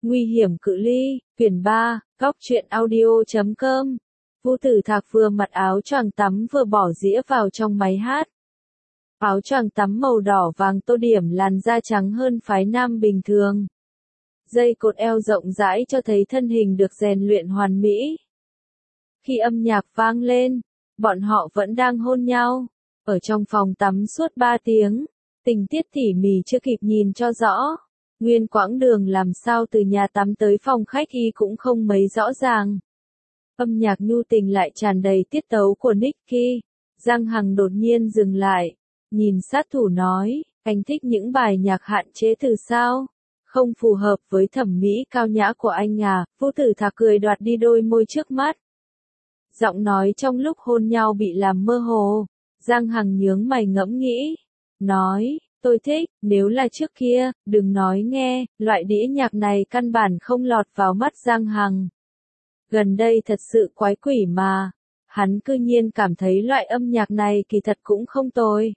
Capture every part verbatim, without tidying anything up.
Nguy hiểm cự ly, quyển ba, góc truyện audio chấm com. Vu Tử Thạc vừa mặc áo choàng tắm vừa bỏ dĩa vào trong máy hát. Áo choàng tắm màu đỏ vàng tô điểm làn da trắng hơn phái nam bình thường. Dây cột eo rộng rãi cho thấy thân hình được rèn luyện hoàn mỹ. Khi âm nhạc vang lên, bọn họ vẫn đang hôn nhau, ở trong phòng tắm suốt ba tiếng, tình tiết tỉ mỉ chưa kịp nhìn cho rõ. Nguyên quãng đường làm sao từ nhà tắm tới phòng khách y cũng không mấy rõ ràng. Âm nhạc nhu tình lại tràn đầy tiết tấu của Nicky. Giang Hằng đột nhiên dừng lại, nhìn sát thủ nói, anh thích những bài nhạc hạn chế từ sao? Không phù hợp với thẩm mỹ cao nhã của anh à? Vu Tử Thạc cười đoạt đi đôi môi trước mắt. Giọng nói trong lúc hôn nhau bị làm mơ hồ. Giang Hằng nhướng mày ngẫm nghĩ, nói, tôi thích, nếu là trước kia, đừng nói nghe, loại đĩa nhạc này căn bản không lọt vào mắt Giang Hằng. Gần đây thật sự quái quỷ mà, hắn cư nhiên cảm thấy loại âm nhạc này kỳ thật cũng không tồi.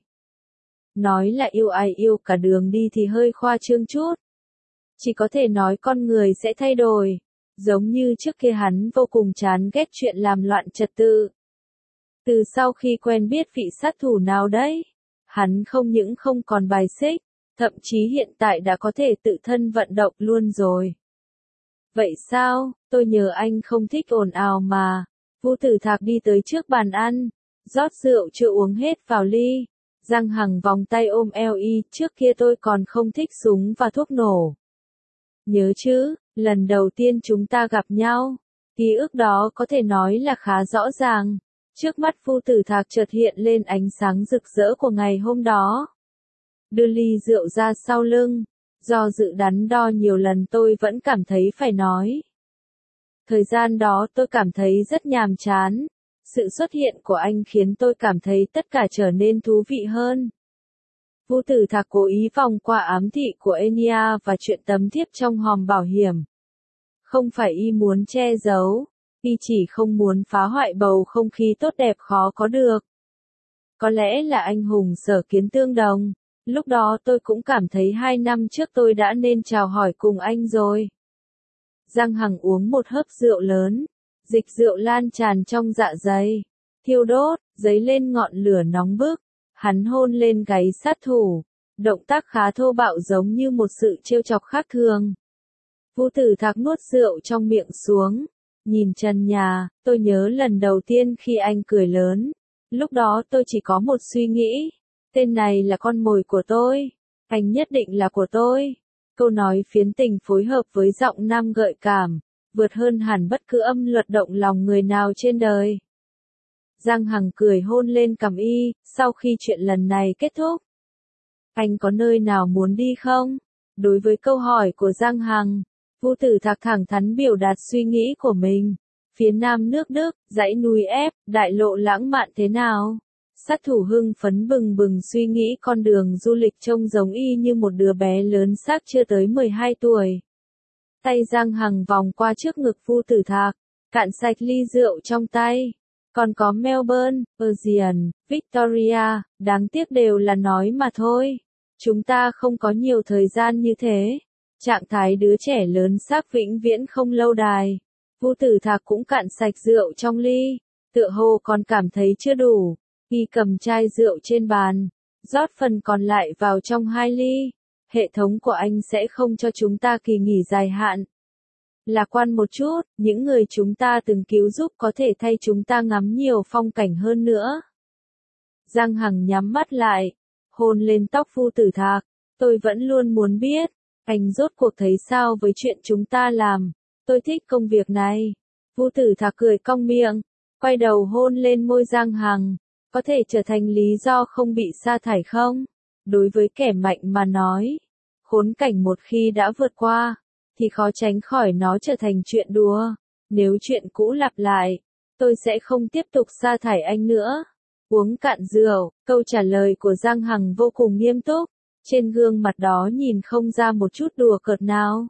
Nói là yêu ai yêu cả đường đi thì hơi khoa trương chút. Chỉ có thể nói con người sẽ thay đổi, giống như trước kia hắn vô cùng chán ghét chuyện làm loạn trật tự. Từ sau khi quen biết vị sát thủ nào đấy, hắn không những không còn bài xích, thậm chí hiện tại đã có thể tự thân vận động luôn rồi. Vậy sao, tôi nhớ anh không thích ồn ào mà. Vu Tử Thạc đi tới trước bàn ăn, rót rượu chưa uống hết vào ly. Giang Hằng vòng tay ôm eo y, trước kia tôi còn không thích súng và thuốc nổ. Nhớ chứ, lần đầu tiên chúng ta gặp nhau, ký ức đó có thể nói là khá rõ ràng. Trước mắt Vu Tử Thạc chợt hiện lên ánh sáng rực rỡ của ngày hôm đó. Đưa ly rượu ra sau lưng, do dự đắn đo nhiều lần tôi vẫn cảm thấy phải nói. Thời gian đó tôi cảm thấy rất nhàm chán. Sự xuất hiện của anh khiến tôi cảm thấy tất cả trở nên thú vị hơn. Vu Tử Thạc cố ý vòng qua ám thị của Enya và chuyện tấm thiếp trong hòm bảo hiểm. Không phải y muốn che giấu, y chỉ không muốn phá hoại bầu không khí tốt đẹp khó có được. Có lẽ là anh hùng sở kiến tương đồng, lúc đó tôi cũng cảm thấy hai năm trước tôi đã nên chào hỏi cùng anh rồi. Giang Hằng uống một hớp rượu lớn, dịch rượu lan tràn trong dạ dày, thiêu đốt, dấy lên ngọn lửa nóng bức. Hắn hôn lên gáy sát thủ, động tác khá thô bạo giống như một sự trêu chọc khác thường. Vu Tử Thạc nuốt rượu trong miệng xuống, nhìn trần nhà, tôi nhớ lần đầu tiên khi anh cười lớn, lúc đó tôi chỉ có một suy nghĩ, tên này là con mồi của tôi, anh nhất định là của tôi. Câu nói phiến tình phối hợp với giọng nam gợi cảm, vượt hơn hẳn bất cứ âm luật động lòng người nào trên đời. Giang Hằng cười hôn lên cằm y, sau khi chuyện lần này kết thúc. Anh có nơi nào muốn đi không? Đối với câu hỏi của Giang Hằng, Vu Tử Thạc thẳng thắn biểu đạt suy nghĩ của mình. Phía nam nước Đức, dãy núi ép, đại lộ lãng mạn thế nào? Sát thủ hưng phấn bừng bừng suy nghĩ con đường du lịch trông giống y như một đứa bé lớn xác chưa tới mười hai tuổi. Tay Giang Hằng vòng qua trước ngực Vu Tử Thạc, cạn sạch ly rượu trong tay. Còn có Melbourne, Persian, Victoria, đáng tiếc đều là nói mà thôi. Chúng ta không có nhiều thời gian như thế. Trạng thái đứa trẻ lớn xác vĩnh viễn không lâu đài. Vu Tử Thạc cũng cạn sạch rượu trong ly, tựa hồ còn cảm thấy chưa đủ. Y cầm chai rượu trên bàn, rót phần còn lại vào trong hai ly. Hệ thống của anh sẽ không cho chúng ta kỳ nghỉ dài hạn. Lạc quan một chút, những người chúng ta từng cứu giúp có thể thay chúng ta ngắm nhiều phong cảnh hơn nữa. Giang Hằng nhắm mắt lại, hôn lên tóc Vu Tử Thạc, tôi vẫn luôn muốn biết, anh rốt cuộc thấy sao với chuyện chúng ta làm, tôi thích công việc này. Vu Tử Thạc cười cong miệng, quay đầu hôn lên môi Giang Hằng, có thể trở thành lý do không bị sa thải không? Đối với kẻ mạnh mà nói, khốn cảnh một khi đã vượt qua, thì khó tránh khỏi nó trở thành chuyện đùa. Nếu chuyện cũ lặp lại, tôi sẽ không tiếp tục sa thải anh nữa. Uống cạn rượu, câu trả lời của Giang Hằng vô cùng nghiêm túc, trên gương mặt đó nhìn không ra một chút đùa cợt nào.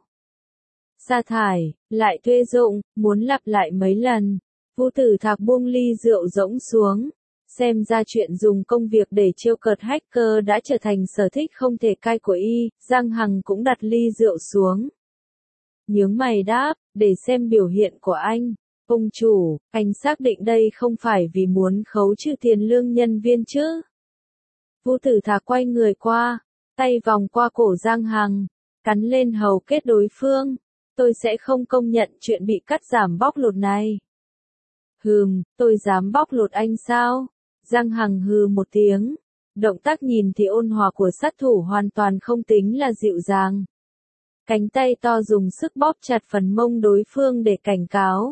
Sa thải, lại thuê dụng, muốn lặp lại mấy lần. Vu Tử Thạc buông ly rượu rỗng xuống. Xem ra chuyện dùng công việc để trêu cợt hacker đã trở thành sở thích không thể cai của y. Giang Hằng cũng đặt ly rượu xuống. nhướng mày đáp, để xem biểu hiện của anh. Ông chủ, anh xác định đây không phải vì muốn khấu trừ tiền lương nhân viên chứ? Vu Tử Thạc quay người qua, tay vòng qua cổ Giang Hằng, cắn lên hầu kết đối phương. Tôi sẽ không công nhận chuyện bị cắt giảm bóc lột này. Hừm, tôi dám bóc lột anh sao? Giang Hằng hừ một tiếng. Động tác nhìn thì ôn hòa của sát thủ hoàn toàn không tính là dịu dàng. Cánh tay to dùng sức bóp chặt phần mông đối phương để cảnh cáo.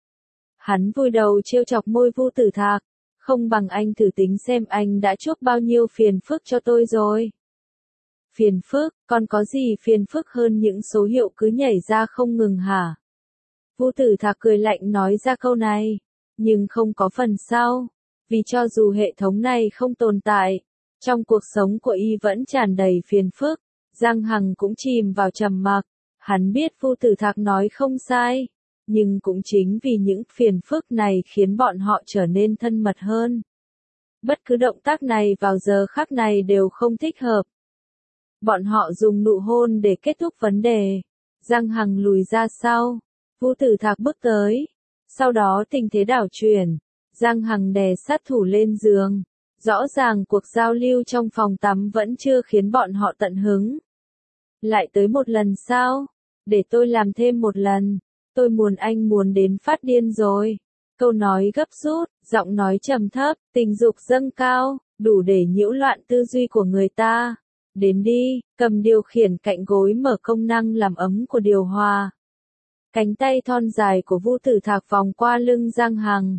Hắn vùi đầu trêu chọc môi Vu Tử Thạc. Không bằng anh thử tính xem anh đã chuốc bao nhiêu phiền phức cho tôi rồi. Phiền phức, còn có gì phiền phức hơn những số hiệu cứ nhảy ra không ngừng hả? Vu Tử Thạc cười lạnh nói ra câu này, nhưng không có phần sau, vì cho dù hệ thống này không tồn tại, trong cuộc sống của y vẫn tràn đầy phiền phức. Giang Hằng cũng chìm vào trầm mặc, hắn biết Vu Tử Thạc nói không sai, nhưng cũng chính vì những phiền phức này khiến bọn họ trở nên thân mật hơn. Bất cứ động tác này vào giờ khắc này đều không thích hợp. Bọn họ dùng nụ hôn để kết thúc vấn đề. Giang Hằng lùi ra sau, Vu Tử Thạc bước tới. Sau đó tình thế đảo chuyển, Giang Hằng đè sát thủ lên giường. Rõ ràng cuộc giao lưu trong phòng tắm vẫn chưa khiến bọn họ tận hứng. Lại tới một lần sao? Để tôi làm thêm một lần. Tôi muốn anh muốn đến phát điên rồi. Câu nói gấp rút, giọng nói trầm thấp, tình dục dâng cao, đủ để nhiễu loạn tư duy của người ta. Đến đi, cầm điều khiển cạnh gối mở công năng làm ấm của điều hòa. Cánh tay thon dài của Vu Tử Thạc vòng qua lưng Giang Hằng.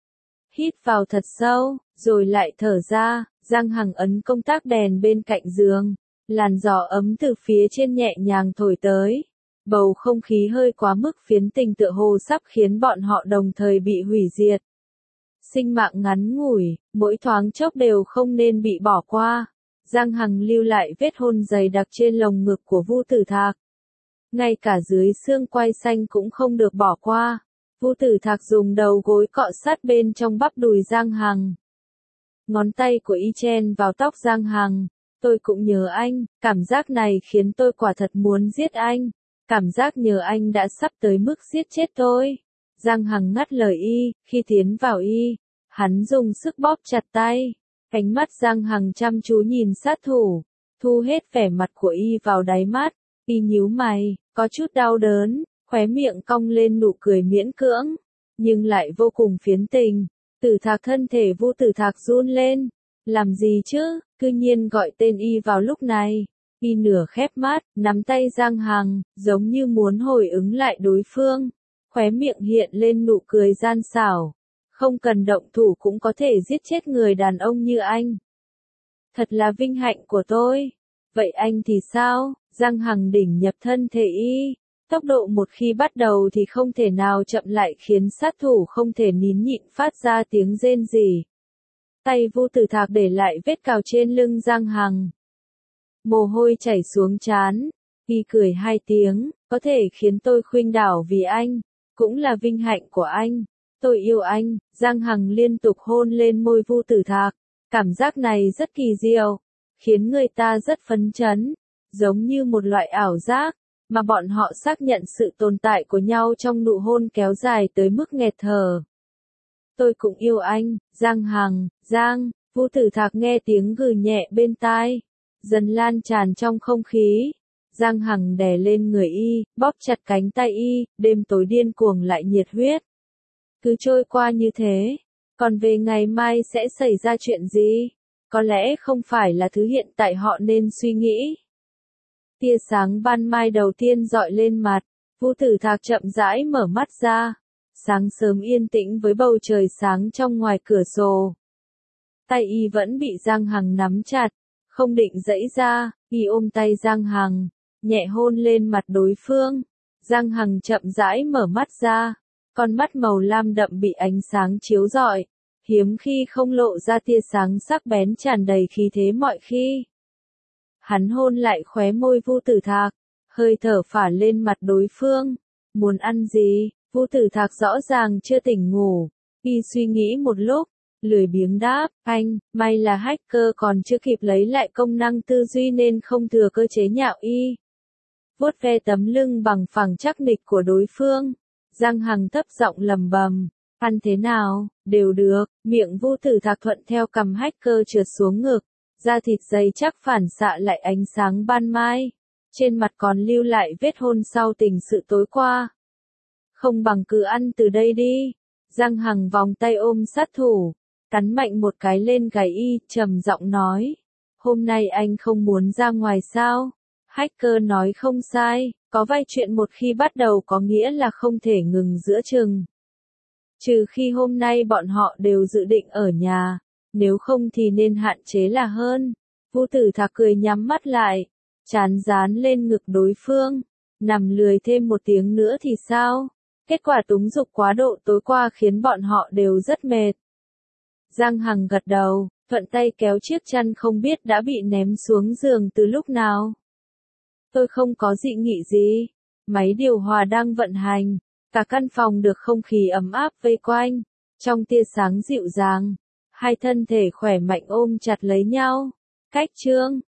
Hít vào thật sâu, rồi lại thở ra. Giang Hằng ấn công tắc đèn bên cạnh giường. Làn gió ấm từ phía trên nhẹ nhàng thổi tới. Bầu không khí hơi quá mức phiến tình tựa hồ sắp khiến bọn họ đồng thời bị hủy diệt. Sinh mạng ngắn ngủi, mỗi thoáng chốc đều không nên bị bỏ qua. Giang Hằng lưu lại vết hôn dày đặc trên lồng ngực của Vu Tử Thạc. Ngay cả dưới xương quai xanh cũng không được bỏ qua. Vu Tử Thạc dùng đầu gối cọ sát bên trong bắp đùi Giang Hằng. Ngón tay của y chen vào tóc Giang Hằng. Tôi cũng nhớ anh, cảm giác này khiến tôi quả thật muốn giết anh. Cảm giác nhớ anh đã sắp tới mức giết chết tôi. Giang Hằng ngắt lời y, khi tiến vào y, hắn dùng sức bóp chặt tay. Ánh mắt Giang Hằng chăm chú nhìn sát thủ, thu hết vẻ mặt của y vào đáy mắt. Y nhíu mày, có chút đau đớn, khóe miệng cong lên nụ cười miễn cưỡng, nhưng lại vô cùng phiến tình. Tử Thạc thân thể Vu Tử Thạc run lên. Làm gì chứ, cư nhiên gọi tên y vào lúc này. Y nửa khép mắt, nắm tay Giang Hằng, giống như muốn hồi ứng lại đối phương. Khóe miệng hiện lên nụ cười gian xảo. Không cần động thủ cũng có thể giết chết người đàn ông như anh. Thật là vinh hạnh của tôi. Vậy anh thì sao? Giang Hằng đỉnh nhập thân thể y. Tốc độ một khi bắt đầu thì không thể nào chậm lại khiến sát thủ không thể nín nhịn phát ra tiếng rên rỉ. Tay Vu Tử Thạc để lại vết cào trên lưng Giang Hằng. Mồ hôi chảy xuống trán. Y cười hai tiếng, có thể khiến tôi khuynh đảo vì anh. Cũng là vinh hạnh của anh. Tôi yêu anh. Giang Hằng liên tục hôn lên môi Vu Tử Thạc. Cảm giác này rất kỳ diệu, khiến người ta rất phấn chấn, giống như một loại ảo giác, mà bọn họ xác nhận sự tồn tại của nhau trong nụ hôn kéo dài tới mức nghẹt thở. Tôi cũng yêu anh, Giang Hằng, Giang, Vu Tử Thạc nghe tiếng gừ nhẹ bên tai, dần lan tràn trong không khí. Giang Hằng đè lên người y, bóp chặt cánh tay y, đêm tối điên cuồng lại nhiệt huyết. Cứ trôi qua như thế, còn về ngày mai sẽ xảy ra chuyện gì? Có lẽ không phải là thứ hiện tại họ nên suy nghĩ. Tia sáng ban mai đầu tiên dọi lên mặt, Vu Tử Thạc chậm rãi mở mắt ra. Sáng sớm yên tĩnh với bầu trời sáng trong ngoài cửa sổ. Tay y vẫn bị Giang Hằng nắm chặt, không định giãy ra, y ôm tay Giang Hằng, nhẹ hôn lên mặt đối phương. Giang Hằng chậm rãi mở mắt ra, con mắt màu lam đậm bị ánh sáng chiếu rọi, hiếm khi không lộ ra tia sáng sắc bén tràn đầy khí thế mọi khi. Hắn hôn lại khóe môi Vu Tử Thạc, hơi thở phả lên mặt đối phương. Muốn ăn gì? Vu Tử Thạc rõ ràng chưa tỉnh ngủ, y suy nghĩ một lúc, lười biếng đáp, anh, may là hacker còn chưa kịp lấy lại công năng tư duy nên không thừa cơ chế nhạo y. vuốt ve tấm lưng bằng phẳng chắc nịch của đối phương. Giang Hằng thấp giọng lầm bầm, ăn thế nào, đều được, miệng Vu Tử Thạc thuận theo cằm hacker trượt xuống ngực, da thịt dày chắc phản xạ lại ánh sáng ban mai, trên mặt còn lưu lại vết hôn sau tình sự tối qua. Không bằng cứ ăn từ đây đi. Giang Hằng vòng tay ôm sát thủ, cắn mạnh một cái lên gáy y, trầm giọng nói, hôm nay anh không muốn ra ngoài sao? Hacker nói không sai, có vài chuyện một khi bắt đầu có nghĩa là không thể ngừng giữa chừng. Trừ khi hôm nay bọn họ đều dự định ở nhà, nếu không thì nên hạn chế là hơn. Vu Tử Thạc cười nhắm mắt lại, trán dán lên ngực đối phương, nằm lười thêm một tiếng nữa thì sao? Kết quả túng dục quá độ tối qua khiến bọn họ đều rất mệt. Giang Hằng gật đầu, thuận tay kéo chiếc chăn không biết đã bị ném xuống giường từ lúc nào. Tôi không có dị nghị gì. Máy điều hòa đang vận hành, cả căn phòng được không khí ấm áp vây quanh. Trong tia sáng dịu dàng, hai thân thể khỏe mạnh ôm chặt lấy nhau. Cách chương